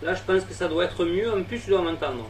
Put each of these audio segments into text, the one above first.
Là, je pense que ça doit être mieux. En plus, tu dois m'entendre.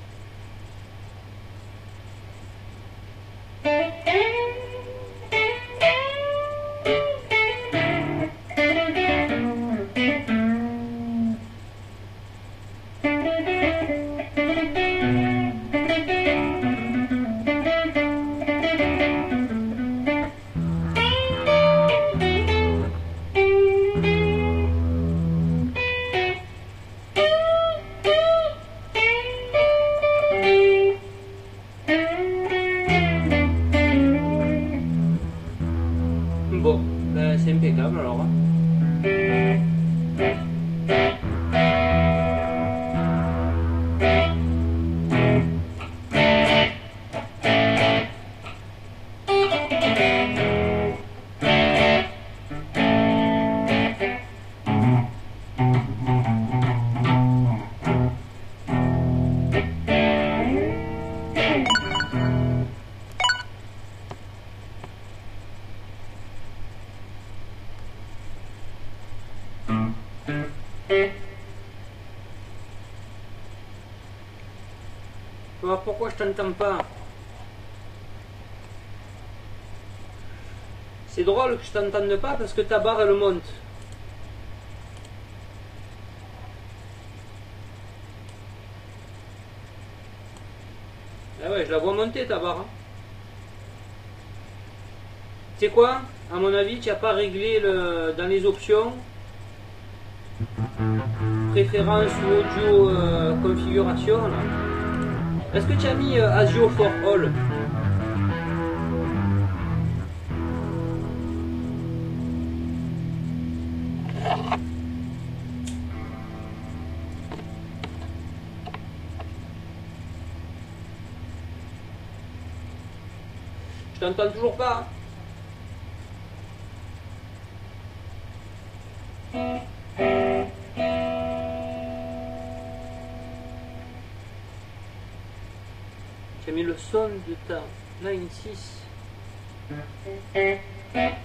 Bon, ben, c'est impeccable alors. Tu vois pourquoi je t'entends pas? C'est drôle que je t'entende pas parce que ta barre elle monte. Ah ouais, je la vois monter ta barre. Tu sais quoi? À mon avis, tu n'as pas réglé dans les options préférence ou audio configuration là. Est-ce que tu as mis ASIO for all? Je t'entends toujours pas. Tu as mis le son de ta 96.